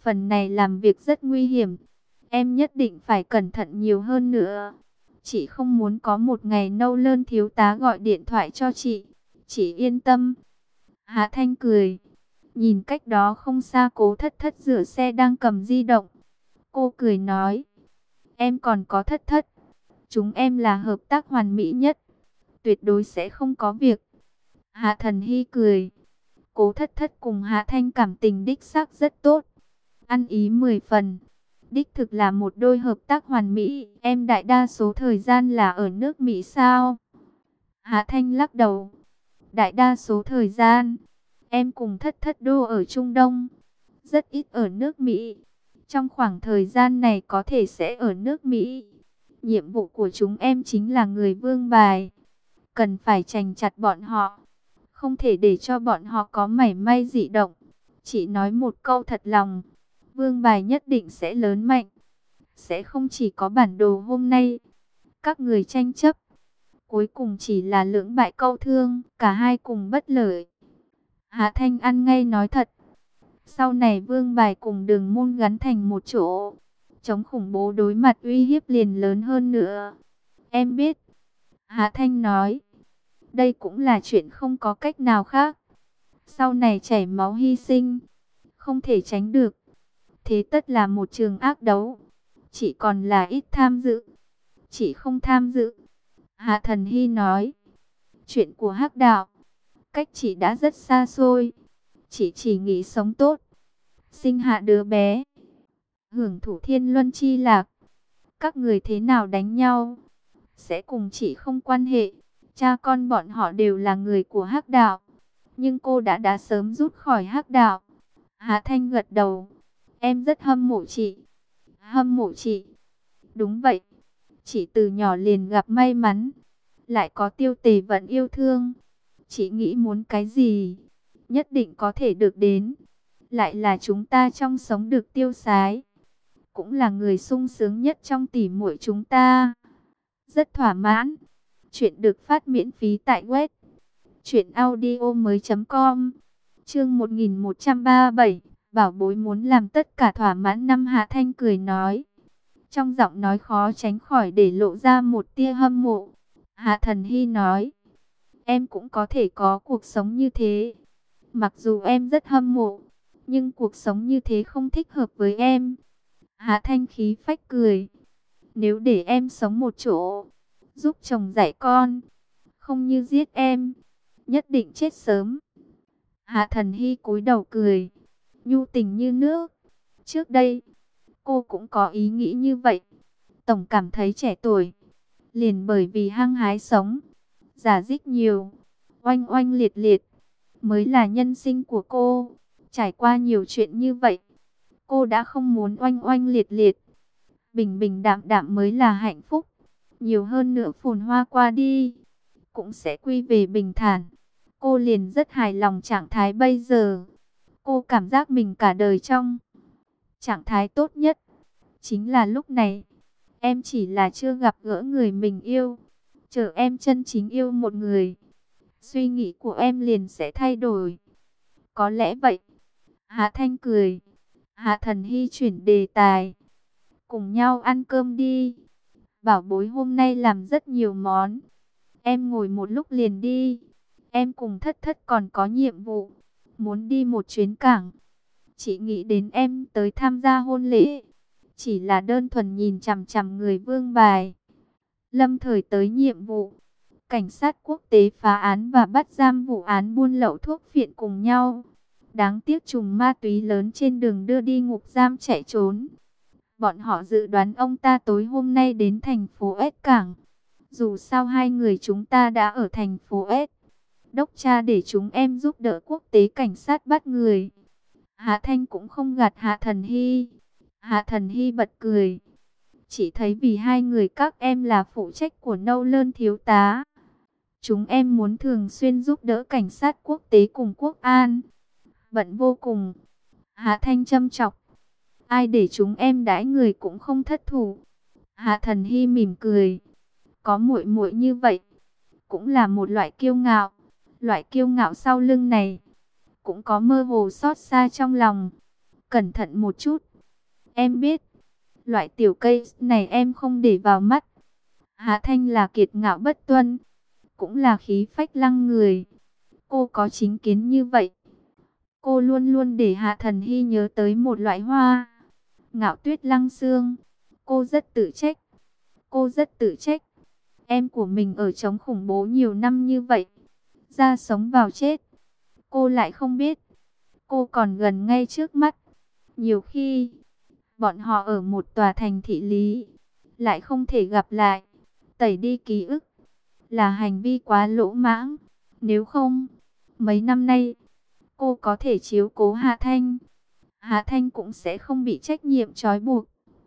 Phần này làm việc rất nguy hiểm. Em nhất định phải cẩn thận nhiều hơn nữa. Chị không muốn có một ngày Nâu Lơn thiếu tá gọi điện thoại cho chị. Chị yên tâm. Hạ Thanh cười. Nhìn cách đó không xa Cố Thất Thất rửa xe đang cầm di động. Cô cười nói. Em còn có Thất Thất. Chúng em là hợp tác hoàn mỹ nhất. Tuyệt đối sẽ không có việc. Hạ Thần Hy cười. Cố Thất Thất cùng Hạ Thanh cảm tình đích xác rất tốt. Ăn ý 10 phần. Đích thực là một đôi hợp tác hoàn mỹ. Em đại đa số thời gian là ở nước Mỹ sao? Hạ Thanh lắc đầu. Đại đa số thời gian, em cùng Thất Thất đô ở Trung Đông. Rất ít ở nước Mỹ. Trong khoảng thời gian này có thể sẽ ở nước Mỹ. Nhiệm vụ của chúng em chính là người vương bài. Cần phải chành chặt bọn họ. Không thể để cho bọn họ có mảy may dị động. Chỉ nói một câu thật lòng. Vương bài nhất định sẽ lớn mạnh. Sẽ không chỉ có bản đồ hôm nay. Các người tranh chấp. Cuối cùng chỉ là lưỡng bại câu thương. Cả hai cùng bất lợi. Hạ Thanh ăn ngay nói thật. Sau này vương bài cùng Đường Môn gắn thành một chỗ. Chống khủng bố đối mặt uy hiếp liền lớn hơn nữa. Em biết. Hạ Thanh nói. Đây cũng là chuyện không có cách nào khác. Sau này chảy máu hy sinh. Không thể tránh được. Thế tất là một trường ác đấu. Chị còn là ít tham dự. Chị không tham dự. Hạ Thần Hy nói. Chuyện của Hắc Đạo. Cách chị đã rất xa xôi. Chị chỉ nghĩ sống tốt. Sinh hạ đứa bé. Hưởng thụ thiên luân chi lạc. Các người thế nào đánh nhau. Sẽ cùng chị không quan hệ. Cha con bọn họ đều là người của Hắc Đạo. Nhưng cô đã sớm rút khỏi Hắc Đạo. Hạ Thanh gật đầu. Em rất hâm mộ chị. Hâm mộ chị. Đúng vậy. Chị từ nhỏ liền gặp may mắn. Lại có Tiêu Tề vẫn yêu thương. Chị nghĩ muốn cái gì. Nhất định có thể được đến. Lại là chúng ta trong sống được tiêu sái. Cũng là người sung sướng nhất trong tỉ muội chúng ta. Rất thỏa mãn. Chuyện được phát miễn phí tại web truyệnaudiomoi.com. Chương 1137. Bảo bối muốn làm tất cả thỏa mãn. Năm Hạ Thanh cười nói. Trong giọng nói khó tránh khỏi để lộ ra một tia hâm mộ. Hạ Thần Hy nói. Em cũng có thể có cuộc sống như thế. Mặc dù em rất hâm mộ. Nhưng cuộc sống như thế không thích hợp với em. Hạ Thanh khí phách cười. Nếu để em sống một chỗ. Giúp chồng dạy con. Không như giết em. Nhất định chết sớm. Hạ Thần Hy cúi đầu cười. Nhu tình như nước. Trước đây, cô cũng có ý nghĩ như vậy. Tổng cảm thấy trẻ tuổi. Liền bởi vì hăng hái sống. Giả dích nhiều. Oanh oanh liệt liệt. Mới là nhân sinh của cô. Trải qua nhiều chuyện như vậy. Cô đã không muốn oanh oanh liệt liệt. Bình bình đạm đạm mới là hạnh phúc. Nhiều hơn nữa phồn hoa qua đi. Cũng sẽ quy về bình thản. Cô liền rất hài lòng trạng thái bây giờ. Cô cảm giác mình cả đời trong trạng thái tốt nhất. Chính là lúc này. Em chỉ là chưa gặp gỡ người mình yêu. Chờ em chân chính yêu một người. Suy nghĩ của em liền sẽ thay đổi. Có lẽ vậy. Hạ Thanh cười. Hạ Thần Hy chuyển đề tài. Cùng nhau ăn cơm đi. Bảo bối hôm nay làm rất nhiều món. Em ngồi một lúc liền đi. Em cùng Thất Thất còn có nhiệm vụ. Muốn đi một chuyến cảng. Chị nghĩ đến em tới tham gia hôn lễ. Chỉ là đơn thuần nhìn chằm chằm người vương bài. Lâm thời tới nhiệm vụ. Cảnh sát quốc tế phá án và bắt giam vụ án buôn lậu thuốc phiện cùng nhau. Đáng tiếc trùm ma túy lớn trên đường đưa đi ngục giam chạy trốn. Bọn họ dự đoán ông ta tối hôm nay đến thành phố S cảng. Dù sao hai người chúng ta đã ở thành phố S. Đốc cha để chúng em giúp đỡ quốc tế cảnh sát bắt người. Hạ Thanh cũng không gạt Hạ Thần Hy. Hạ Thần Hy bật cười. Chỉ thấy vì hai người các em là phụ trách của Nâu Lơn thiếu tá. Chúng em muốn thường xuyên giúp đỡ cảnh sát quốc tế cùng quốc an. Bận vô cùng. Hạ Thanh châm chọc. Ai để chúng em đãi người cũng không thất thủ. Hạ Thần Hy mỉm cười. Có muội muội như vậy. Cũng là một loại kiêu ngạo. Loại kiêu ngạo sau lưng này. Cũng có mơ hồ xót xa trong lòng. cẩn thận một chút. Em biết, loại tiểu cây này em không để vào mắt. Hạ Thanh là kiệt ngạo bất tuân, cũng là khí phách lăng người. Cô có chính kiến như vậy. Cô luôn luôn để Hạ Thần Hy nhớ tới một loại hoa, Ngạo Tuyết Lăng Xương. Cô rất tự trách. Cô rất tự trách. Em của mình ở chống khủng bố nhiều năm như vậy, ra sống vào chết. Cô lại không biết, cô còn gần ngay trước mắt. Nhiều khi, bọn họ ở một tòa thành thị lý, lại không thể gặp lại. Tẩy đi ký ức, là hành vi quá lỗ mãng. Nếu không, mấy năm nay, cô có thể chiếu cố Hạ Thanh. Hạ Thanh cũng sẽ không bị trách nhiệm trói buộc,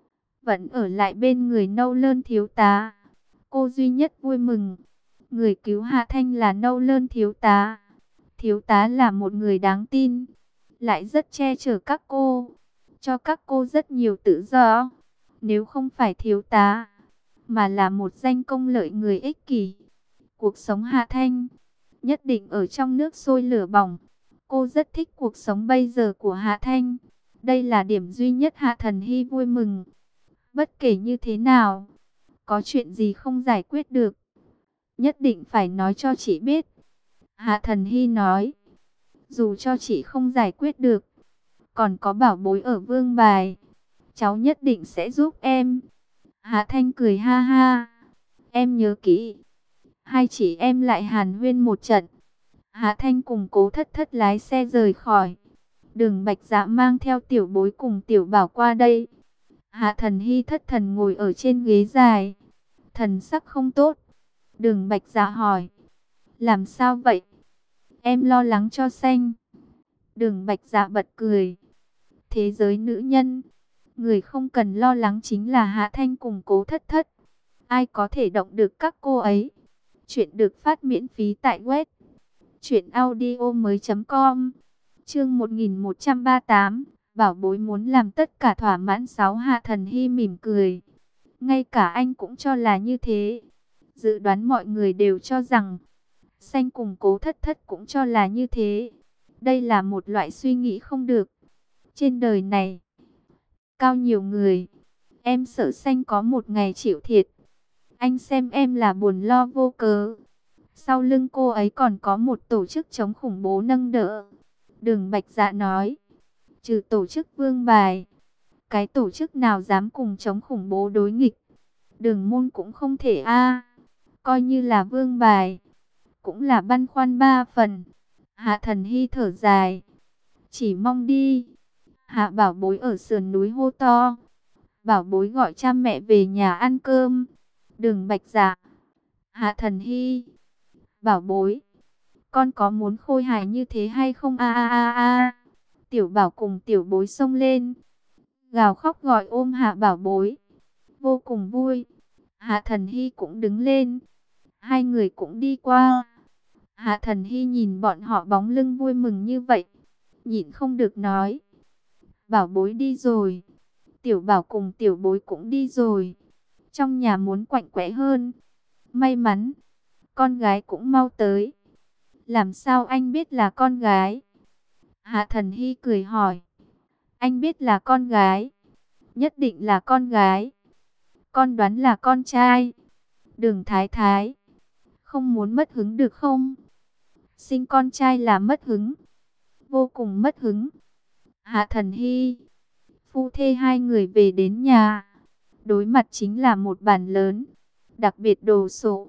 vẫn ở lại bên người Nâu Lơn thiếu tá. Cô duy nhất vui mừng, người cứu Hạ Thanh là Nâu Lơn thiếu tá. Thiếu tá là một người đáng tin, lại rất che chở các cô, cho các cô rất nhiều tự do. Nếu không phải thiếu tá, mà là một danh công lợi người ích kỷ, cuộc sống Hạ Thanh nhất định ở trong nước sôi lửa bỏng. Cô rất thích cuộc sống bây giờ của Hạ Thanh. Đây là điểm duy nhất Hạ Thần Hy vui mừng. Bất kể như thế nào, có chuyện gì không giải quyết được, nhất định phải nói cho chị biết. Hạ Thần Hy nói, dù cho chị không giải quyết được, còn có bảo bối ở Vương Bài, cháu nhất định sẽ giúp em. Hạ Thanh cười ha ha, em nhớ kỹ. Hai chị em lại hàn huyên một trận. Hạ Thanh cùng Cố Thất Thất lái xe rời khỏi. Đường Bạch Dạ mang theo Tiểu Bối cùng Tiểu Bảo qua đây. Hạ Thần Hy thất thần ngồi ở trên ghế dài, thần sắc không tốt. Đường Bạch Dạ hỏi, làm sao vậy? Em lo lắng cho Xanh. Đường Bạch Dạ bật cười. Thế giới nữ nhân, người không cần lo lắng chính là Hạ Thanh cùng Cố Thất Thất. Ai có thể động được các cô ấy? Chuyện được phát miễn phí tại web truyệnaudiomoi.com. Chương 1138, bảo bối muốn làm tất cả thỏa mãn. 6. Hạ Thần Hy mỉm cười. Ngay cả anh cũng cho là như thế. Dự đoán mọi người đều cho rằng Xanh cùng Cố Thất Thất cũng cho là như thế. Đây là một loại suy nghĩ không được. Trên đời này, cao nhiều người. Em sợ Xanh có một ngày chịu thiệt. Anh xem em là buồn lo vô cớ. Sau lưng cô ấy còn có một tổ chức chống khủng bố nâng đỡ. Đường Bạch Dạ nói, trừ tổ chức Vương Bài, cái tổ chức nào dám cùng chống khủng bố đối nghịch? Đường Môn cũng không thể a. Coi như là Vương Bài, cũng là băn khoăn ba phần. Hạ Thần Hy thở dài, chỉ mong đi. Hạ Bảo Bối ở sườn núi hô to, Bảo Bối gọi cha mẹ về nhà ăn cơm. Đường Bạch Dạ, Hạ Thần Hy, Bảo Bối, con có muốn khôi hài như thế hay không? A a a a. Tiểu Bảo cùng Tiểu Bối xông lên, gào khóc gọi ôm Hạ Bảo Bối, vô cùng vui. Hạ Thần Hy cũng đứng lên, hai người cũng đi qua. Hạ Thần Hy nhìn bọn họ bóng lưng vui mừng như vậy, nhịn không được nói, Bảo Bối đi rồi, Tiểu Bảo cùng Tiểu Bối cũng đi rồi. Trong nhà muốn quạnh quẽ hơn. May mắn, con gái cũng mau tới. Làm sao anh biết là con gái? Hạ Thần Hy cười hỏi. Anh biết là con gái, nhất định là con gái. Con đoán là con trai. Đường Thái Thái, không muốn mất hứng được không? Sinh con trai là mất hứng, vô cùng mất hứng. Hạ Thần Hy, phu thê hai người về đến nhà. Đối mặt chính là một bàn lớn, đặc biệt đồ sộ,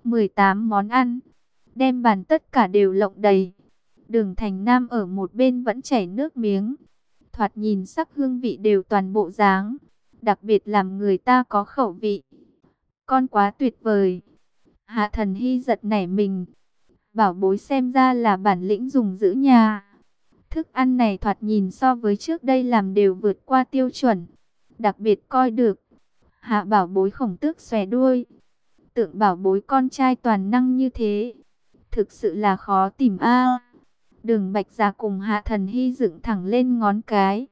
18 món ăn, đem bàn tất cả đều lộng đầy. Đường Thành Nam ở một bên vẫn chảy nước miếng, thoạt nhìn sắc hương vị đều toàn bộ dáng, đặc biệt làm người ta có khẩu vị. Con quá tuyệt vời. Hạ Thần Hy giật nảy mình. Bảo Bối xem ra là bản lĩnh dùng giữ nhà. Thức ăn này thoạt nhìn so với trước đây làm đều vượt qua tiêu chuẩn, đặc biệt coi được. Hạ Bảo Bối khổng tước xòe đuôi. Tượng Bảo Bối con trai toàn năng như thế, thực sự là khó tìm a. Đường Bạch Dạ cùng Hạ Thần Hy dựng thẳng lên ngón cái.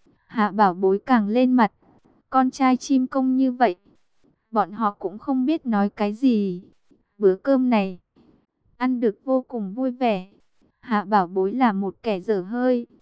Hạ Bảo Bối càng lên mặt. Con trai chim công như vậy, bọn họ cũng không biết nói cái gì. Bữa cơm này ăn được vô cùng vui vẻ. Hạ Bảo Bối là một kẻ dở hơi.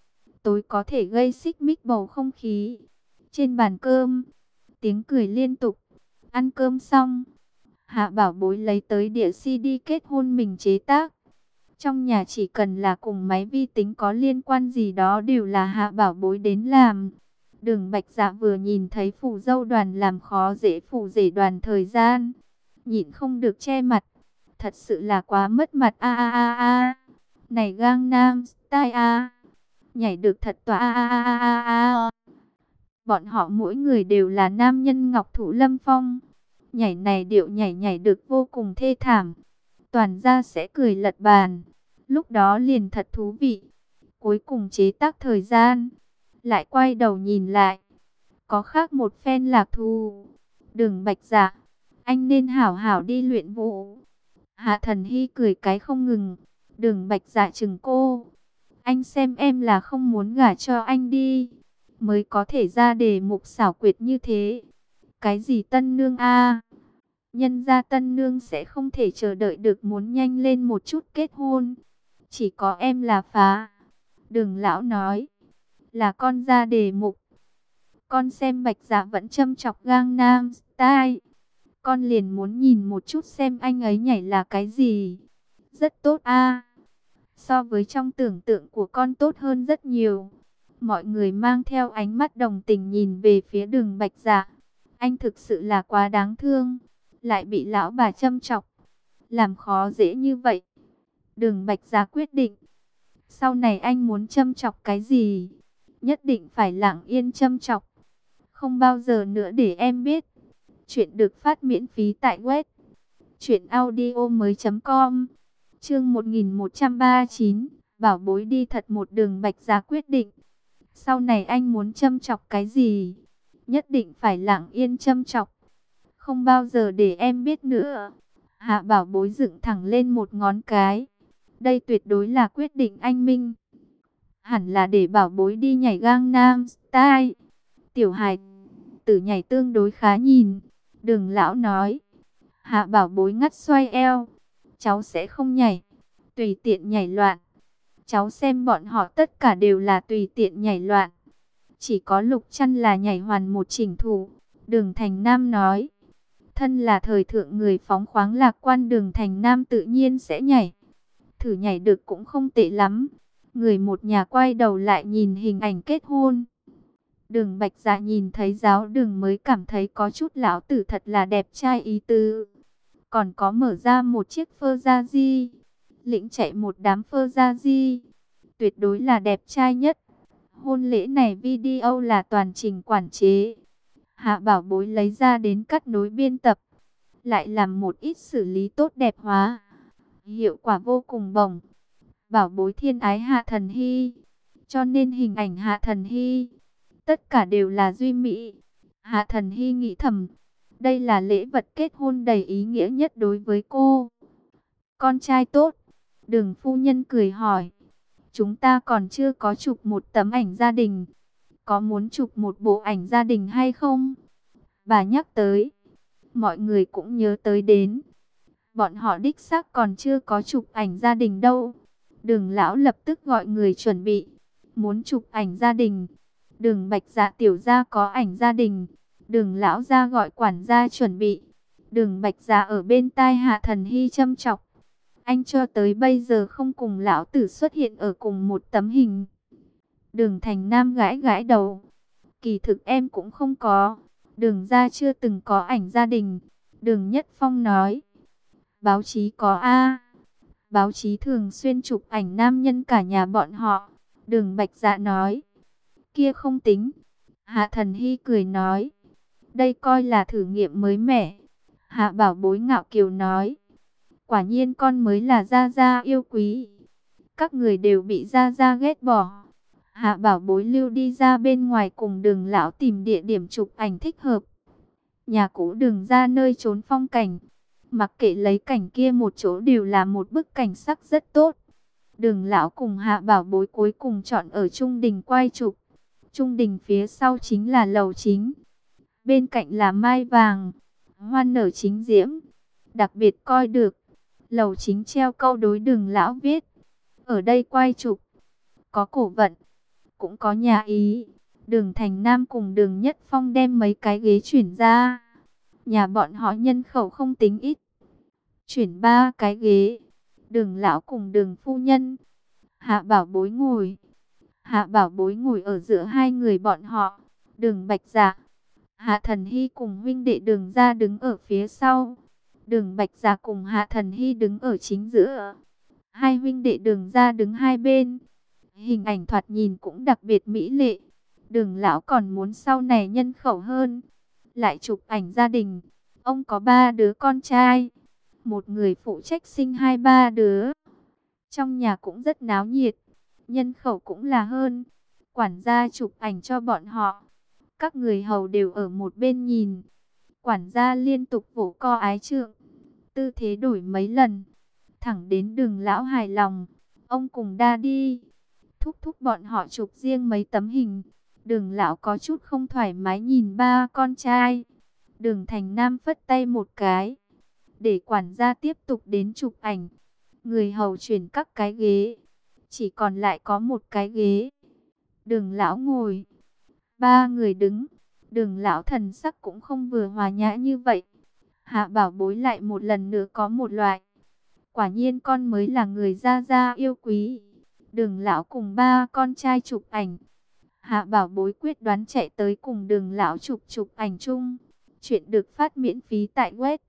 tối có thể gây xích mích bầu không khí. Trên bàn cơm, tiếng cười liên tục. Ăn cơm xong, Hạ Bảo Bối lấy tới đĩa CD kết hôn mình chế tác. Trong nhà chỉ cần là cùng máy vi tính có liên quan gì đó đều là Hạ Bảo Bối đến làm. Đường Bạch Dạ vừa nhìn thấy phù dâu đoàn làm khó dễ phù rể đoàn thời gian, nhịn không được che mặt. Thật sự là quá mất mặt a a a a. Này Gangnam Style a. Nhảy được thật tỏa a a a a a. Bọn họ mỗi người đều là nam nhân ngọc thụ lâm phong. Nhảy này điệu nhảy nhảy được vô cùng thê thảm. Toàn ra sẽ cười lật bàn. Lúc đó liền thật thú vị. Cuối cùng chế tác thời gian, lại quay đầu nhìn lại, có khác một phen lạc thú. Đường Bạch Dạ, anh nên hảo hảo đi luyện vũ. Hạ Thần Hy cười cái không ngừng. Đường Bạch Dạ chừng cô, anh xem em là không muốn gả cho anh đi, mới có thể ra đề mục xảo quyệt như thế. Cái gì tân nương a? Nhân gia tân nương sẽ không thể chờ đợi được, muốn nhanh lên một chút kết hôn. Chỉ có em là phá. Đường lão nói, là con ra đề mục. Con xem Bạch Dạ vẫn châm chọc Gangnam Style. Con liền muốn nhìn một chút xem anh ấy nhảy là cái gì. Rất tốt a. So với trong tưởng tượng của con tốt hơn rất nhiều. Mọi người mang theo ánh mắt đồng tình nhìn về phía Đường Bạch Dạ. Anh thực sự là quá đáng thương, lại bị lão bà châm chọc, làm khó dễ như vậy. Đường Bạch Dạ quyết định, sau này anh muốn châm chọc cái gì, nhất định phải lặng yên châm chọc, không bao giờ nữa để em biết. Chuyện được phát miễn phí tại web truyệnaudiomoi.com. Chương 1139, Bảo Bối đi thật một. Đường Bạch Dạ quyết định, sau này anh muốn châm chọc cái gì, nhất định phải lặng yên châm chọc, không bao giờ để em biết nữa. Hạ Bảo Bối dựng thẳng lên một ngón cái. Đây tuyệt đối là quyết định anh minh. Hẳn là để Bảo Bối đi nhảy Gangnam Style. Tiểu hài tử nhảy tương đối khá nhìn. Đường lão nói. Hạ Bảo Bối ngắt xoay eo. Cháu sẽ không nhảy, tùy tiện nhảy loạn. Cháu xem bọn họ tất cả đều là tùy tiện nhảy loạn. Chỉ có Lục Trăn là nhảy hoàn một chỉnh thủ. Đường Thành Nam nói. Thân là thời thượng người phóng khoáng lạc quan, Đường Thành Nam tự nhiên sẽ nhảy. Thử nhảy được cũng không tệ lắm. Người một nhà quay đầu lại nhìn hình ảnh kết hôn. Đường Bạch Dạ nhìn thấy giáo đường mới cảm thấy có chút lão tử thật là đẹp trai ý tứ. Còn có mở ra một chiếc phơ gia di, lĩnh chạy một đám phơ gia di, tuyệt đối là đẹp trai nhất. Hôn lễ này video là toàn trình quản chế. Hạ Bảo Bối lấy ra đến cắt nối biên tập, lại làm một ít xử lý tốt đẹp hóa. Hiệu quả vô cùng bổng. Bảo Bối thiên ái Hạ Thần Hy, cho nên hình ảnh Hạ Thần Hy tất cả đều là duy mỹ. Hạ Thần Hy nghĩ thầm, đây là lễ vật kết hôn đầy ý nghĩa nhất đối với cô. Con trai tốt. Đường phu nhân cười hỏi, chúng ta còn chưa có chụp một tấm ảnh gia đình, có muốn chụp một bộ ảnh gia đình hay không? Bà nhắc tới, mọi người cũng nhớ tới đến. Bọn họ đích xác còn chưa có chụp ảnh gia đình đâu. Đường lão lập tức gọi người chuẩn bị, muốn chụp ảnh gia đình. Đường Bạch Dạ tiểu gia có ảnh gia đình. Đường lão ra gọi quản gia chuẩn bị. Đường Bạch Dạ ở bên tai Hạ Thần Hy châm chọc, anh cho tới bây giờ không cùng lão tử xuất hiện ở cùng một tấm hình. Đường Thành Nam gãi gãi đầu, kỳ thực em cũng không có. Đường gia chưa từng có ảnh gia đình. Đường Nhất Phong nói, báo chí có a. Báo chí thường xuyên chụp ảnh nam nhân cả nhà bọn họ. Đường Bạch Dạ nói, kia không tính. Hạ Thần Hy cười nói, đây coi là thử nghiệm mới mẻ. Hạ Bảo Bối ngạo kiều nói, quả nhiên con mới là gia gia yêu quý. Các người đều bị gia gia ghét bỏ. Hạ Bảo Bối lưu đi ra bên ngoài cùng Đường lão tìm địa điểm chụp ảnh thích hợp. Nhà cũ Đường ra nơi trốn phong cảnh. Mặc kệ lấy cảnh kia một chỗ đều là một bức cảnh sắc rất tốt. Đường lão cùng Hạ Bảo Bối cuối cùng chọn ở trung đình quay chụp. Trung đình phía sau chính là lầu chính. Bên cạnh là mai vàng, hoa nở chính diễm. Đặc biệt coi được, lầu chính treo câu đối Đường lão viết, ở đây quay chụp, có cổ vận, cũng có nhà ý. Đường Thành Nam cùng Đường Nhất Phong đem mấy cái ghế chuyển ra. Nhà bọn họ nhân khẩu không tính ít, chuyển 3 cái ghế. Đường lão cùng Đường phu nhân, Hạ Bảo Bối ngồi. Hạ Bảo Bối ngồi ở giữa hai người bọn họ. Đường Bạch Dạ, Hạ Thần Hy cùng huynh đệ Đường Gia đứng ở phía sau. Đường Bạch Dạ cùng Hạ Thần Hy đứng ở chính giữa. Hai huynh đệ Đường Gia đứng hai bên. Hình ảnh thoạt nhìn cũng đặc biệt mỹ lệ. Đường lão còn muốn sau này nhân khẩu hơn, lại chụp ảnh gia đình. Ông có 3 đứa con trai, một người phụ trách sinh 2-3 đứa. Trong nhà cũng rất náo nhiệt, nhân khẩu cũng là hơn. Quản gia chụp ảnh cho bọn họ, các người hầu đều ở một bên nhìn. Quản gia liên tục vỗ co ái trượng, tư thế đổi mấy lần, thẳng đến Đường lão hài lòng. Ông cùng đa đi, thúc thúc bọn họ chụp riêng mấy tấm hình. Đường lão có chút không thoải mái nhìn 3 con trai. Đường Thành Nam phất tay một cái, để quản gia tiếp tục đến chụp ảnh. Người hầu chuyển các cái ghế, chỉ còn lại có một cái ghế. Đường lão ngồi, 3 người đứng. Đường lão thần sắc cũng không vừa hòa nhã như vậy. Hạ Bảo Bối lại một lần nữa có một loại, quả nhiên con mới là người gia gia yêu quý. Đường lão cùng 3 con trai chụp ảnh. Hạ Bảo Bối quyết đoán chạy tới cùng Đường lão chụp ảnh chung. Chuyện được phát miễn phí tại web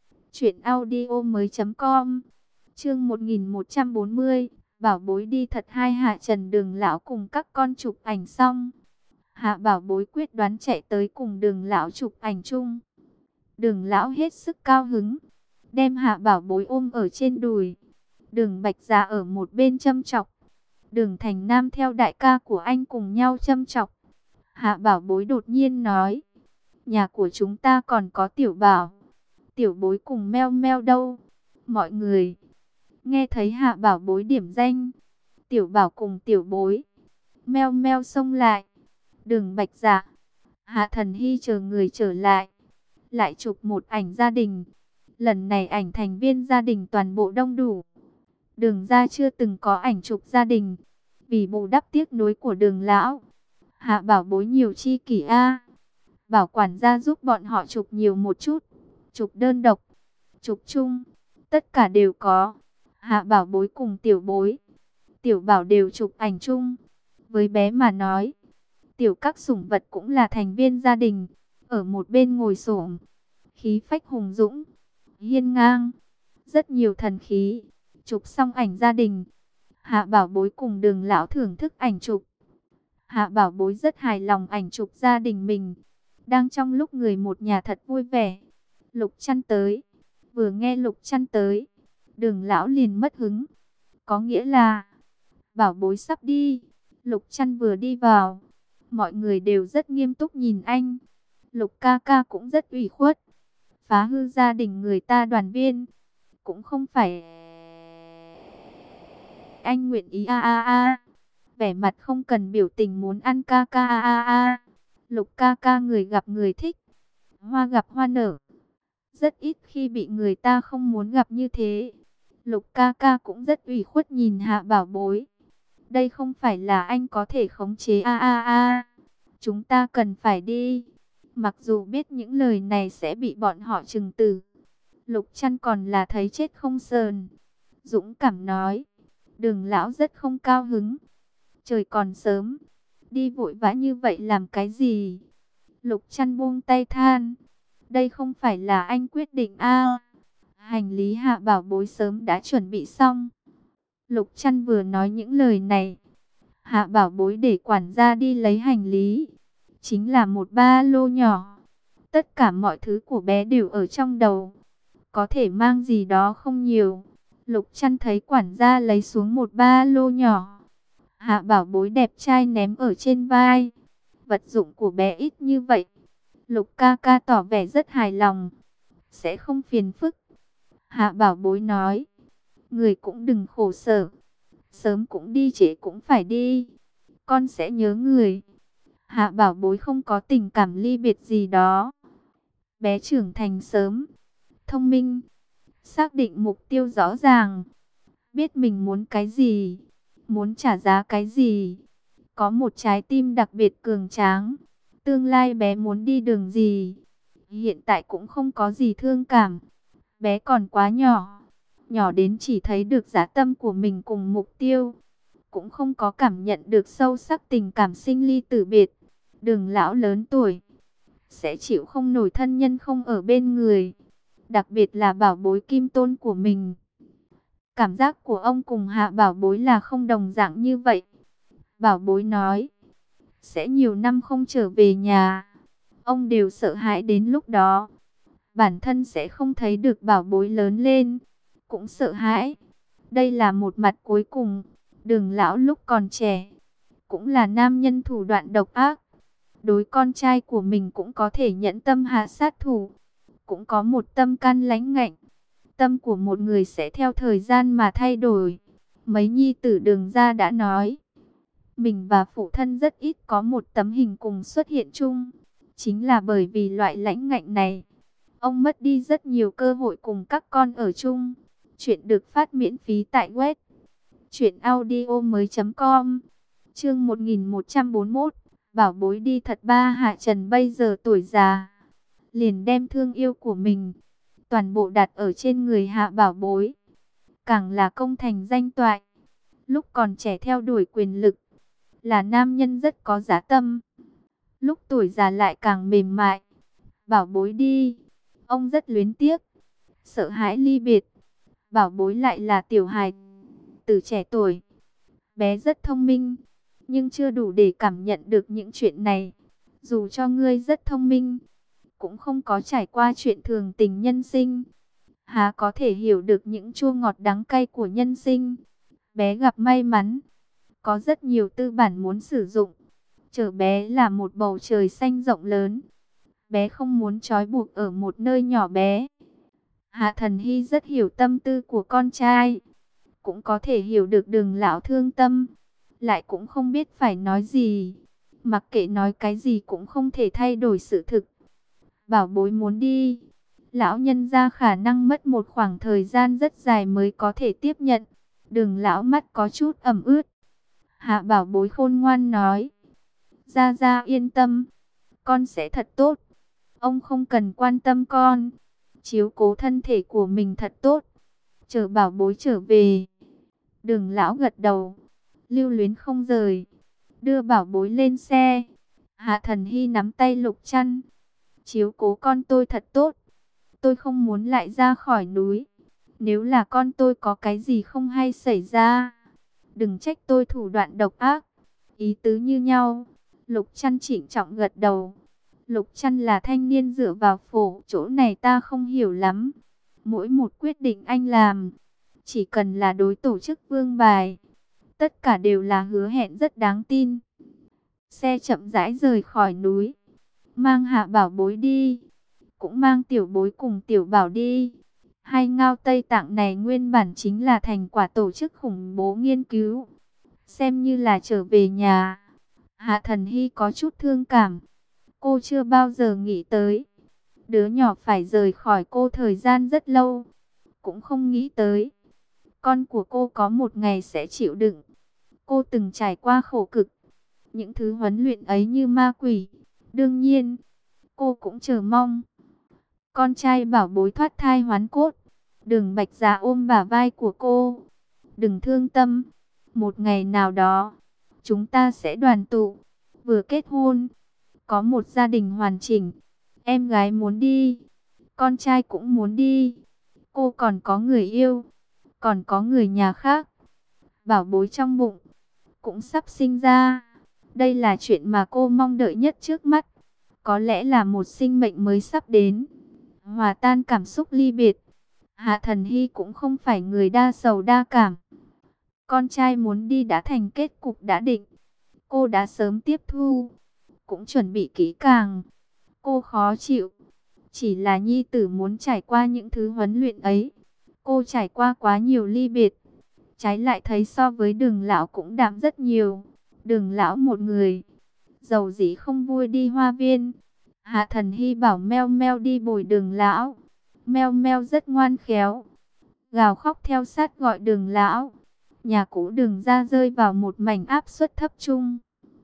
truyệnaudiomoi.com. Chương 1140, Bảo Bối đi thật hay. Hạ Trần Đường lão cùng các con chụp ảnh xong, Hạ Bảo Bối quyết đoán chạy tới cùng Đường lão chụp ảnh chung. Đường lão hết sức cao hứng, đem Hạ Bảo Bối ôm ở trên đùi. Đường Bạch Dạ ở một bên châm chọc. Đường Thành Nam theo đại ca của anh cùng nhau châm chọc. Hạ Bảo Bối đột nhiên nói, nhà của chúng ta còn có Tiểu Bảo, Tiểu Bối cùng Meo Meo đâu? Mọi người nghe thấy Hạ Bảo Bối điểm danh Tiểu Bảo cùng Tiểu Bối, Meo Meo xông lại. Đường Bạch Dạ, Hạ Thần Hy chờ người trở lại, lại chụp một ảnh gia đình. Lần này ảnh thành viên gia đình toàn bộ đông đủ. Đường gia chưa từng có ảnh chụp gia đình, vì bù đắp tiếc nuối của Đường lão, Hạ Bảo Bối nhiều chi kỷ a. Bảo quản gia giúp bọn họ chụp nhiều một chút, chụp đơn độc, chụp chung, tất cả đều có. Hạ Bảo Bối cùng Tiểu Bối, Tiểu Bảo đều chụp ảnh chung. Với bé mà nói, tiểu các sủng vật cũng là thành viên gia đình. Ở một bên ngồi xổm, khí phách hùng dũng, hiên ngang, rất nhiều thần khí. Chụp xong ảnh gia đình, Hạ Bảo Bối cùng Đường lão thưởng thức ảnh chụp. Hạ Bảo Bối rất hài lòng ảnh chụp gia đình mình. Đang trong lúc người một nhà thật vui vẻ, Lục Trăn tới. Vừa nghe Lục Trăn tới, Đường lão liền mất hứng. Có nghĩa là Bảo Bối sắp đi. Lục Trăn vừa đi vào, mọi người đều rất nghiêm túc nhìn anh. Lục ca ca cũng rất ủy khuất, phá hư gia đình người ta đoàn viên, cũng không phải anh nguyện ý vẻ mặt không cần biểu tình muốn ăn ca ca Lục ca ca người gặp người thích, hoa gặp hoa nở, rất ít khi bị người ta không muốn gặp như thế. Lục ca ca cũng rất ủy khuất nhìn Hạ Bảo Bối. Đây không phải là anh có thể khống chế chúng ta cần phải đi. Mặc dù biết những lời này sẽ bị bọn họ trừng tử, Lục Trăn còn là thấy chết không sờn. Dũng cảm nói, Đường lão rất không cao hứng. Trời còn sớm, đi vội vã như vậy làm cái gì? Lục Trăn buông tay than, đây không phải là anh quyết định hành lý Hạ Bảo Bối sớm đã chuẩn bị xong. Lục Trăn vừa nói những lời này, Hạ Bảo Bối để quản gia đi lấy hành lý. Chính là một ba lô nhỏ. Tất cả mọi thứ của bé đều ở trong đầu, có thể mang gì đó không nhiều. Lục Trăn thấy quản gia lấy xuống một ba lô nhỏ. Hạ Bảo Bối đẹp trai ném ở trên vai. Vật dụng của bé ít như vậy. Lục ca ca tỏ vẻ rất hài lòng, sẽ không phiền phức. Hạ Bảo Bối nói, người cũng đừng khổ sở, sớm cũng đi trễ cũng phải đi, con sẽ nhớ người. Hạ Bảo Bối không có tình cảm ly biệt gì đó. Bé trưởng thành sớm, thông minh, xác định mục tiêu rõ ràng, biết mình muốn cái gì, muốn trả giá cái gì. có một trái tim đặc biệt cường tráng. Tương lai bé muốn đi đường gì? Hiện tại cũng không có gì thương cảm. Bé còn quá nhỏ, nhỏ đến chỉ thấy được dã tâm của mình cùng mục tiêu, cũng không có cảm nhận được sâu sắc tình cảm sinh ly tử biệt. Đường lão lớn tuổi, sẽ chịu không nổi thân nhân không ở bên người, đặc biệt là bảo bối kim tôn của mình. Cảm giác của ông cùng Hạ bảo bối là không đồng dạng như vậy. Bảo bối nói, sẽ nhiều năm không trở về nhà. Ông đều sợ hãi đến lúc đó bản thân sẽ không thấy được bảo bối lớn lên, cũng sợ hãi. Đây là một mặt cuối cùng. Đường lão lúc còn trẻ, cũng là nam nhân thủ đoạn độc ác. Đối con trai của mình cũng có thể nhẫn tâm hạ sát thủ, cũng có một tâm can lãnh ngạnh. Tâm của một người sẽ theo thời gian mà thay đổi. Mấy nhi tử Đường gia đã nói, mình và phụ thân rất ít có một tấm hình cùng xuất hiện chung. Chính là bởi vì loại lãnh ngạnh này, ông mất đi rất nhiều cơ hội cùng các con ở chung. Chuyện được phát miễn phí tại web truyệnaudiomoi.com. Chương 1141. Bảo bối đi thật ba. Hạ Trần bây giờ tuổi già, liền đem thương yêu của mình toàn bộ đặt ở trên người Hạ bảo bối, càng là công thành danh toại. Lúc còn trẻ theo đuổi quyền lực, là nam nhân rất có dã tâm. Lúc tuổi già lại càng mềm mại. Bảo bối đi, ông rất luyến tiếc, sợ hãi ly biệt. Bảo bối lại là tiểu hài tử trẻ tuổi, bé rất thông minh, nhưng chưa đủ để cảm nhận được những chuyện này. Dù cho ngươi rất thông minh, cũng không có trải qua chuyện thường tình nhân sinh, há có thể hiểu được những chua ngọt đắng cay của nhân sinh. Bé gặp may mắn, có rất nhiều tư bản muốn sử dụng, chờ bé là một bầu trời xanh rộng lớn. Bé không muốn trói buộc ở một nơi nhỏ bé. Hạ Thần Hy rất hiểu tâm tư của con trai, cũng có thể hiểu được Đường lão thương tâm, lại cũng không biết phải nói gì. Mặc kệ nói cái gì cũng không thể thay đổi sự thực. Bảo bối muốn đi, lão nhân gia khả năng mất một khoảng thời gian rất dài mới có thể tiếp nhận. Đường lão mắt có chút ẩm ướt. Hạ bảo bối khôn ngoan nói, gia gia yên tâm, con sẽ thật tốt. Ông không cần quan tâm con, chiếu cố thân thể của mình thật tốt, chờ bảo bối trở về. Đường lão gật đầu, lưu luyến không rời, đưa bảo bối lên xe. Hạ Thần Hy nắm tay Lục Trăn, chiếu cố con tôi thật tốt, tôi không muốn lại ra khỏi núi. Nếu là con tôi có cái gì không hay xảy ra, đừng trách tôi thủ đoạn độc ác. Ý tứ như nhau. Lục Trăn trịnh trọng gật đầu. Lục Trăn là thanh niên dựa vào phổ, chỗ này ta không hiểu lắm. Mỗi một quyết định anh làm, chỉ cần là đối tổ chức vương bài, tất cả đều là hứa hẹn rất đáng tin. Xe chậm rãi rời khỏi núi, mang Hạ bảo bối đi, cũng mang tiểu bối cùng tiểu bảo đi. Hai ngao Tây Tạng này nguyên bản chính là thành quả tổ chức khủng bố nghiên cứu, xem như là trở về nhà. Hạ Thần Hy có chút thương cảm. Cô chưa bao giờ nghĩ tới đứa nhỏ phải rời khỏi cô thời gian rất lâu. Cũng không nghĩ tới con của cô có một ngày sẽ chịu đựng. Cô từng trải qua khổ cực, những thứ huấn luyện ấy như ma quỷ. Đương nhiên, cô cũng chờ mong con trai bảo bối thoát thai hoán cốt. Đường Bạch Dạ ôm bả vai của cô. Đừng thương tâm, một ngày nào đó, chúng ta sẽ đoàn tụ, vừa kết hôn, có một gia đình hoàn chỉnh. Em gái muốn đi, con trai cũng muốn đi. Cô còn có người yêu, còn có người nhà khác. Bảo bối trong bụng cũng sắp sinh ra. Đây là chuyện mà cô mong đợi nhất trước mắt. Có lẽ là một sinh mệnh mới sắp đến. Hòa tan cảm xúc ly biệt, Hạ Thần Hy cũng không phải người đa sầu đa cảm. Con trai muốn đi đã thành kết cục đã định. Cô đã sớm tiếp thu, cũng chuẩn bị kỹ càng. Cô khó chịu, chỉ là nhi tử muốn trải qua những thứ huấn luyện ấy. Cô trải qua quá nhiều ly biệt, trái lại thấy so với Đường lão cũng đạm rất nhiều. Đường lão một người, dầu dĩ không vui đi hoa viên. Hạ Thần Hy bảo Meo Meo đi bồi Đường lão. Meo Meo rất ngoan khéo, gào khóc theo sát gọi Đường lão. Nhà cũ Đường ra rơi vào một mảnh áp suất thấp trung.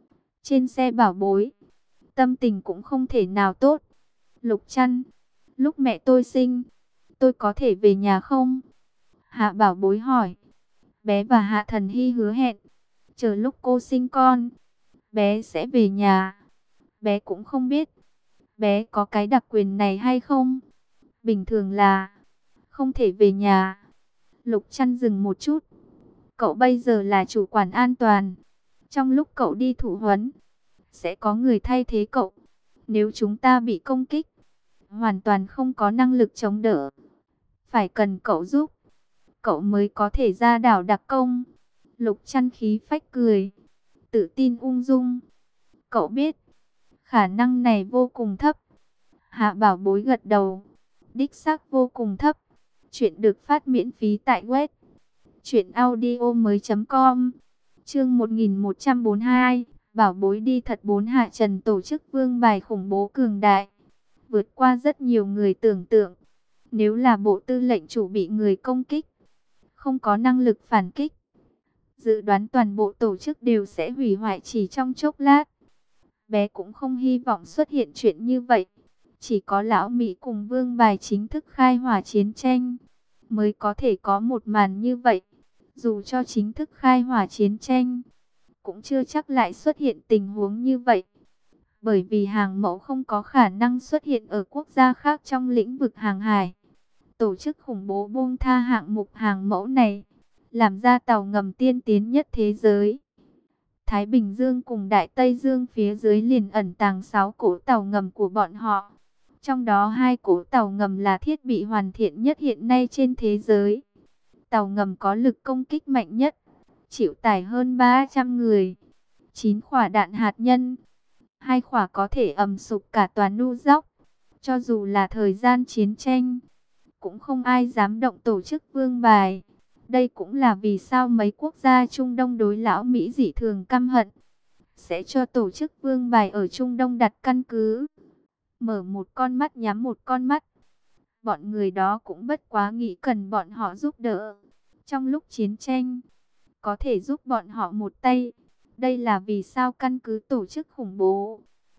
Trên xe bảo bối, tâm tình cũng không thể nào tốt. Lục Trăn, lúc mẹ tôi sinh, tôi có thể về nhà không? Hạ bảo bối hỏi. Bé và Hạ Thần Hy hứa hẹn, chờ lúc cô sinh con, bé sẽ về nhà. Bé cũng không biết, bé có cái đặc quyền này hay không? Bình thường là không thể về nhà. Lục Trăn dừng một chút. Cậu bây giờ là chủ quản an toàn. Trong lúc cậu đi thủ huấn, sẽ có người thay thế cậu. Nếu chúng ta bị công kích, hoàn toàn không có năng lực chống đỡ. Phải cần cậu giúp, cậu mới có thể ra đảo đặc công. Lục Trăn khí phách cười, tự tin ung dung. Cậu biết, khả năng này vô cùng thấp. Hạ bảo bối gật đầu. Đích xác vô cùng thấp. Chuyện được phát miễn phí tại web truyệnaudiomoi.com. Chương 1142, bảo bối đi thật. 4 Hạ Trần tổ chức vương bài khủng bố cường đại, vượt qua rất nhiều người tưởng tượng. Nếu là bộ tư lệnh chủ bị người công kích, không có năng lực phản kích, dự đoán toàn bộ tổ chức đều sẽ hủy hoại chỉ trong chốc lát. Bé cũng không hy vọng xuất hiện chuyện như vậy. Chỉ có lão Mỹ cùng vương bài chính thức khai hỏa chiến tranh, mới có thể có một màn như vậy. Dù cho chính thức khai hỏa chiến tranh, cũng chưa chắc lại xuất hiện tình huống như vậy. Bởi vì hàng mẫu không có khả năng xuất hiện ở quốc gia khác trong lĩnh vực hàng hải. Tổ chức khủng bố buông tha hạng mục hàng mẫu này, làm ra tàu ngầm tiên tiến nhất thế giới. Thái Bình Dương cùng Đại Tây Dương phía dưới liền ẩn tàng 6 cỗ tàu ngầm của bọn họ. Trong đó 2 cỗ tàu ngầm là thiết bị hoàn thiện nhất hiện nay trên thế giới. Tàu ngầm có lực công kích mạnh nhất, chịu tải hơn 300 người, 9 quả đạn hạt nhân, 2 quả có thể ầm sụp cả tòa New York. Cho dù là thời gian chiến tranh, cũng không ai dám động tổ chức vương bài. Đây cũng là vì sao mấy quốc gia Trung Đông đối lão Mỹ dị thường căm hận, sẽ cho tổ chức vương bài ở Trung Đông đặt căn cứ. Mở một con mắt nhắm một con mắt. Bọn người đó cũng bất quá nghĩ cần bọn họ giúp đỡ. Trong lúc chiến tranh, có thể giúp bọn họ một tay. Đây là vì sao căn cứ tổ chức khủng bố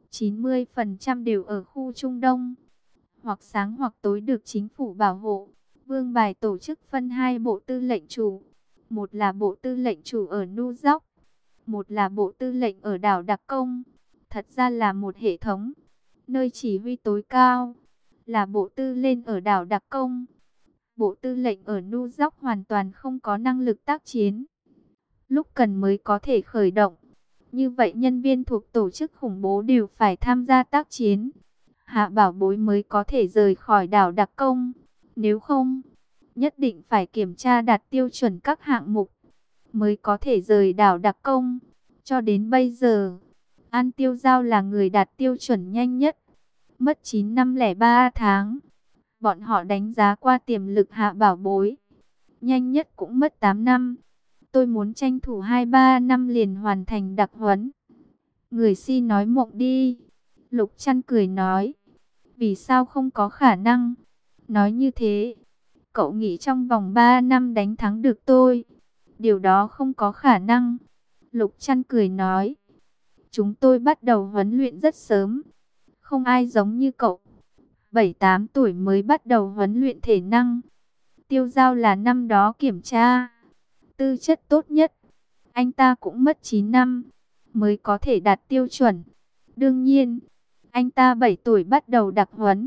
90% đều ở khu Trung Đông, hoặc sáng hoặc tối được chính phủ bảo hộ. Vương bài tổ chức phân 2 bộ tư lệnh chủ. Một là bộ tư lệnh chủ ở New York, một là bộ tư lệnh ở đảo Đặc Công. Thật ra là một hệ thống. Nơi chỉ huy tối cao là bộ tư lệnh ở đảo Đặc Công. Bộ tư lệnh ở New York hoàn toàn không có năng lực tác chiến, lúc cần mới có thể khởi động. Như vậy nhân viên thuộc tổ chức khủng bố đều phải tham gia tác chiến, Hạ bảo bối mới có thể rời khỏi đảo Đặc Công. Nếu không, nhất định phải kiểm tra đạt tiêu chuẩn các hạng mục, mới có thể rời đảo Đặc Công. Cho đến bây giờ, An Tiêu Giao là người đạt tiêu chuẩn nhanh nhất, mất 9 năm lẻ 3 tháng. Bọn họ đánh giá qua tiềm lực Hạ bảo bối, nhanh nhất cũng mất 8 năm. Tôi muốn tranh thủ 2-3 năm liền hoàn thành đặc huấn. Người si nói mộng đi. Lục Trăn cười nói. Vì sao không có khả năng? Nói như thế, cậu nghĩ trong vòng 3 năm đánh thắng được tôi? Điều đó không có khả năng. Lục Trăn cười nói. Chúng tôi bắt đầu huấn luyện rất sớm. Không ai giống như cậu. 7-8 tuổi mới bắt đầu huấn luyện thể năng. Tiêu Giao là năm đó kiểm tra tư chất tốt nhất. Anh ta cũng mất 9 năm mới có thể đạt tiêu chuẩn. Đương nhiên, anh ta 7 tuổi bắt đầu đặc huấn.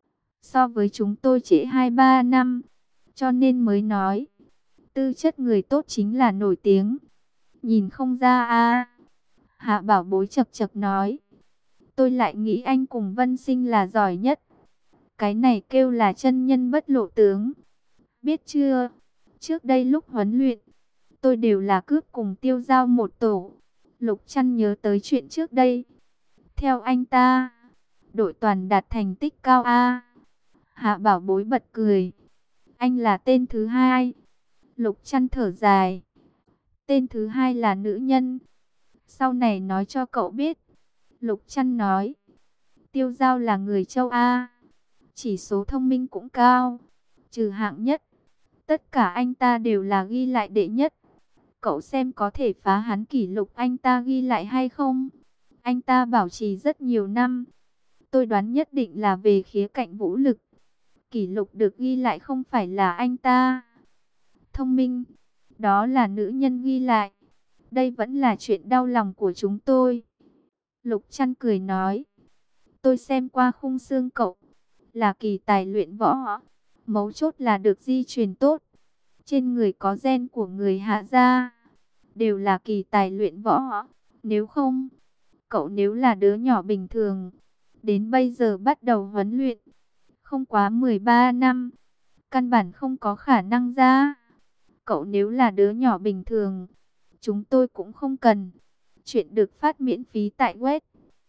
So với chúng tôi trễ 2-3 năm. Cho nên mới nói, tư chất người tốt chính là nổi tiếng. Nhìn không ra à. Hạ bảo bối chật chật nói. Tôi lại nghĩ anh cùng Vân Sinh là giỏi nhất. Cái này kêu là chân nhân bất lộ tướng. Biết chưa, trước đây lúc huấn luyện, tôi đều là cướp cùng Tiêu Giao một tổ. Lục Trăn nhớ tới chuyện trước đây. Theo anh ta, đội toàn đạt thành tích cao a. Hạ bảo bối bật cười. Anh là tên thứ 2. Lục Trăn thở dài. Tên thứ 2 là nữ nhân. Sau này nói cho cậu biết. Lục Trăn nói. Tiêu Giao là người châu A, chỉ số thông minh cũng cao. Trừ hạng nhất, tất cả anh ta đều là ghi lại đệ nhất. Cậu xem có thể phá hắn kỷ lục anh ta ghi lại hay không? Anh ta bảo trì rất nhiều năm. Tôi đoán nhất định là về khía cạnh vũ lực. Kỷ lục được ghi lại không phải là anh ta. Thông minh, đó là nữ nhân ghi lại. Đây vẫn là chuyện đau lòng của chúng tôi. Lục Trăn cười nói. Tôi xem qua khung xương cậu. Là kỳ tài luyện võ. Mấu chốt là được di truyền tốt. Trên người có gen của người Hạ gia. Đều là kỳ tài luyện võ. Nếu không, cậu nếu là đứa nhỏ bình thường, đến bây giờ bắt đầu huấn luyện, không quá 13 năm, căn bản không có khả năng ra. Cậu nếu là đứa nhỏ bình thường, chúng tôi cũng không cần. Chuyện được phát miễn phí tại web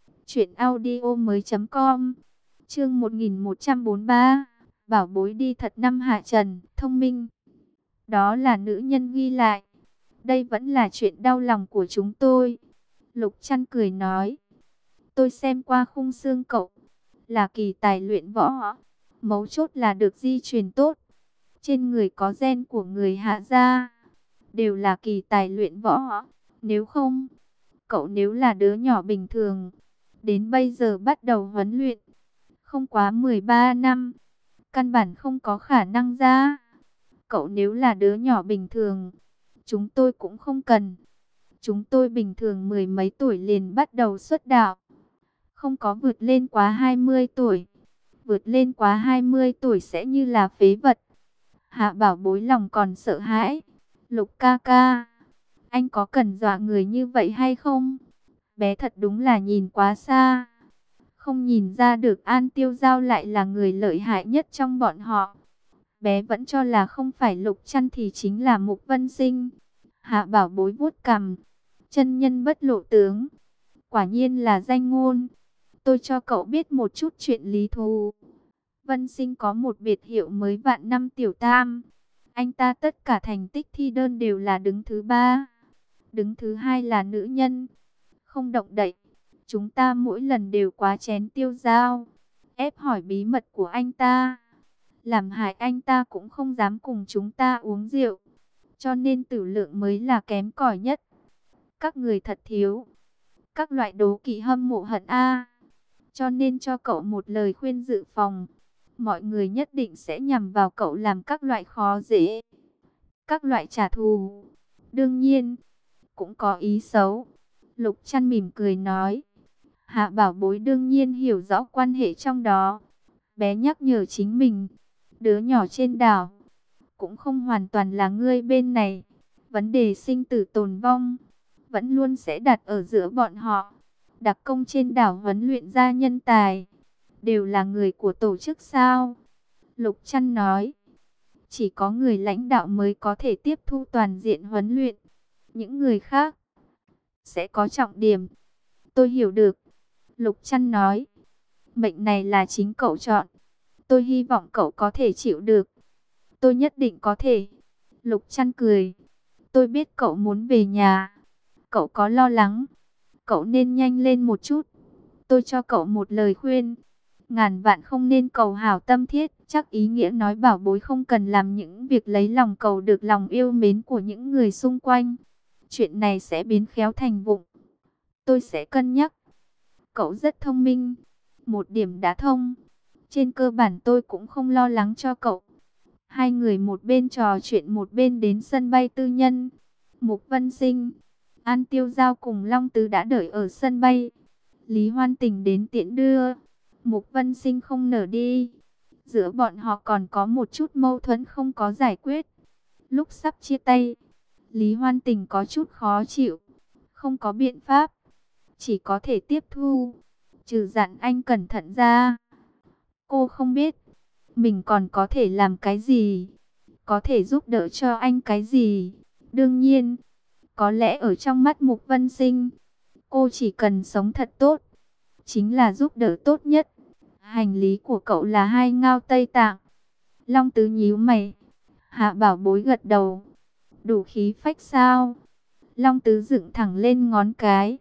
truyệnaudiomoi.com. Chương 1143. Bảo bối đi thật năm hạ trần, thông minh. Đó là nữ nhân ghi lại. Đây vẫn là chuyện đau lòng của chúng tôi. Lục Trăn cười nói. Tôi xem qua khung xương cậu. Là kỳ tài luyện võ. Mấu chốt là được di truyền tốt. Trên người có gen của người Hạ gia. Đều là kỳ tài luyện võ. Nếu không, cậu nếu là đứa nhỏ bình thường, đến bây giờ bắt đầu huấn luyện, không quá 13 năm, căn bản không có khả năng ra. Cậu nếu là đứa nhỏ bình thường, chúng tôi cũng không cần. Chúng tôi bình thường mười mấy tuổi liền bắt đầu xuất đạo. Không có vượt lên quá 20 tuổi. Vượt lên quá 20 tuổi sẽ như là phế vật. Hạ Bảo Bối lòng còn sợ hãi. Lục ca ca, anh có cần dọa người như vậy hay không? Bé thật đúng là nhìn quá xa. Không nhìn ra được An Tiêu Giao lại là người lợi hại nhất trong bọn họ. Bé vẫn cho là không phải Lục Trăn thì chính là Mục Vân Sinh. Hạ Bảo Bối vuốt cằm. Chân nhân bất lộ tướng. Quả nhiên là danh ngôn. Tôi cho cậu biết một chút chuyện lý thú. Vân Sinh có một biệt hiệu mới vạn năm tiểu tam. Anh ta tất cả thành tích thi đơn đều là đứng thứ 3. Đứng thứ 2 là nữ nhân. Không động đậy. Chúng ta mỗi lần đều quá chén Tiêu Giao. Ép hỏi bí mật của anh ta. Làm hại anh ta cũng không dám cùng chúng ta uống rượu. Cho nên tử lượng mới là kém cỏi nhất. Các người thật thiếu. Các loại đố kỵ hâm mộ hận a. Cho nên cho cậu một lời khuyên dự phòng. Mọi người nhất định sẽ nhằm vào cậu làm các loại khó dễ. Các loại trả thù. Đương nhiên, cũng có ý xấu. Lục Trăn mỉm cười nói. Hạ Bảo Bối đương nhiên hiểu rõ quan hệ trong đó. Bé nhắc nhở chính mình. Đứa nhỏ trên đảo. Cũng không hoàn toàn là ngươi bên này. Vấn đề sinh tử tồn vong vẫn luôn sẽ đặt ở giữa bọn họ. Đặc công trên đảo huấn luyện ra nhân tài. Đều là người của tổ chức sao? Lục Trăn nói. Chỉ có người lãnh đạo mới có thể tiếp thu toàn diện huấn luyện. Những người khác sẽ có trọng điểm. Tôi hiểu được. Lục Trăn nói. Mệnh này là chính cậu chọn. Tôi hy vọng cậu có thể chịu được. Tôi nhất định có thể. Lục Trăn cười. Tôi biết cậu muốn về nhà. Cậu có lo lắng. Cậu nên nhanh lên một chút. Tôi cho cậu một lời khuyên. Ngàn vạn không nên cầu hảo tâm thiết. Chắc ý nghĩa nói Bảo Bối không cần làm những việc lấy lòng cầu được lòng yêu mến của những người xung quanh. Chuyện này sẽ biến khéo thành vụng. Tôi sẽ cân nhắc. Cậu rất thông minh. Một điểm đã thông. Trên cơ bản tôi cũng không lo lắng cho cậu. Hai người một bên trò chuyện một bên đến sân bay tư nhân. Mục Vân Sinh, An Tiêu Giao cùng Long Tứ đã đợi ở sân bay. Lý Hoan Tình đến tiễn đưa. Mục Vân Sinh không nở đi. Giữa bọn họ còn có một chút mâu thuẫn không có giải quyết. Lúc sắp chia tay, Lý Hoan Tình có chút khó chịu. Không có biện pháp. Chỉ có thể tiếp thu. Trừ dặn anh cẩn thận ra. Cô không biết mình còn có thể làm cái gì. Có thể giúp đỡ cho anh cái gì. Đương nhiên, có lẽ ở trong mắt Mục Vân Sinh, cô chỉ cần sống thật tốt, chính là giúp đỡ tốt nhất. Hành lý của cậu là 2 ngao Tây Tạng. Long Tứ nhíu mày. Hạ Bảo Bối gật đầu. Đủ khí phách sao? Long Tứ dựng thẳng lên ngón cái.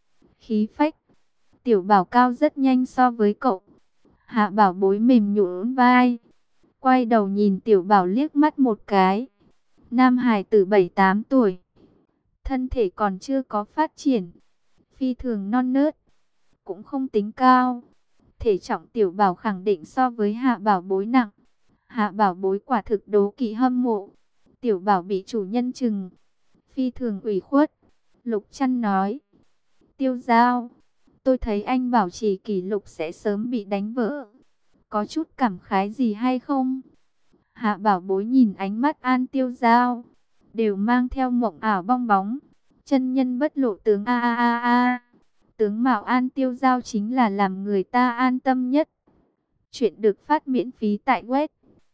Khí phách. Tiểu Bảo cao rất nhanh so với cậu. Hạ Bảo Bối mềm nhũn vai. Quay đầu nhìn Tiểu Bảo liếc mắt một cái. Nam hài tử 7-8 tuổi. Thân thể còn chưa có phát triển. Phi thường non nớt. cũng không tính cao. Thể trọng Tiểu Bảo khẳng định so với Hạ Bảo Bối nặng. Hạ Bảo Bối quả thực đố kỵ hâm mộ. Tiểu Bảo bị chủ nhân trừng, phi thường ủy khuất. Lục Trăn nói, Tiêu Giao, tôi thấy anh bảo trì kỷ lục sẽ sớm bị đánh vỡ. Có chút cảm khái gì hay không? Hạ Bảo Bối nhìn ánh mắt An Tiêu Giao, đều mang theo mộng ảo bong bóng. Chân nhân bất lộ tướng a a a a. Tướng mạo An Tiêu Giao chính là làm người ta an tâm nhất. Chuyện được phát miễn phí tại web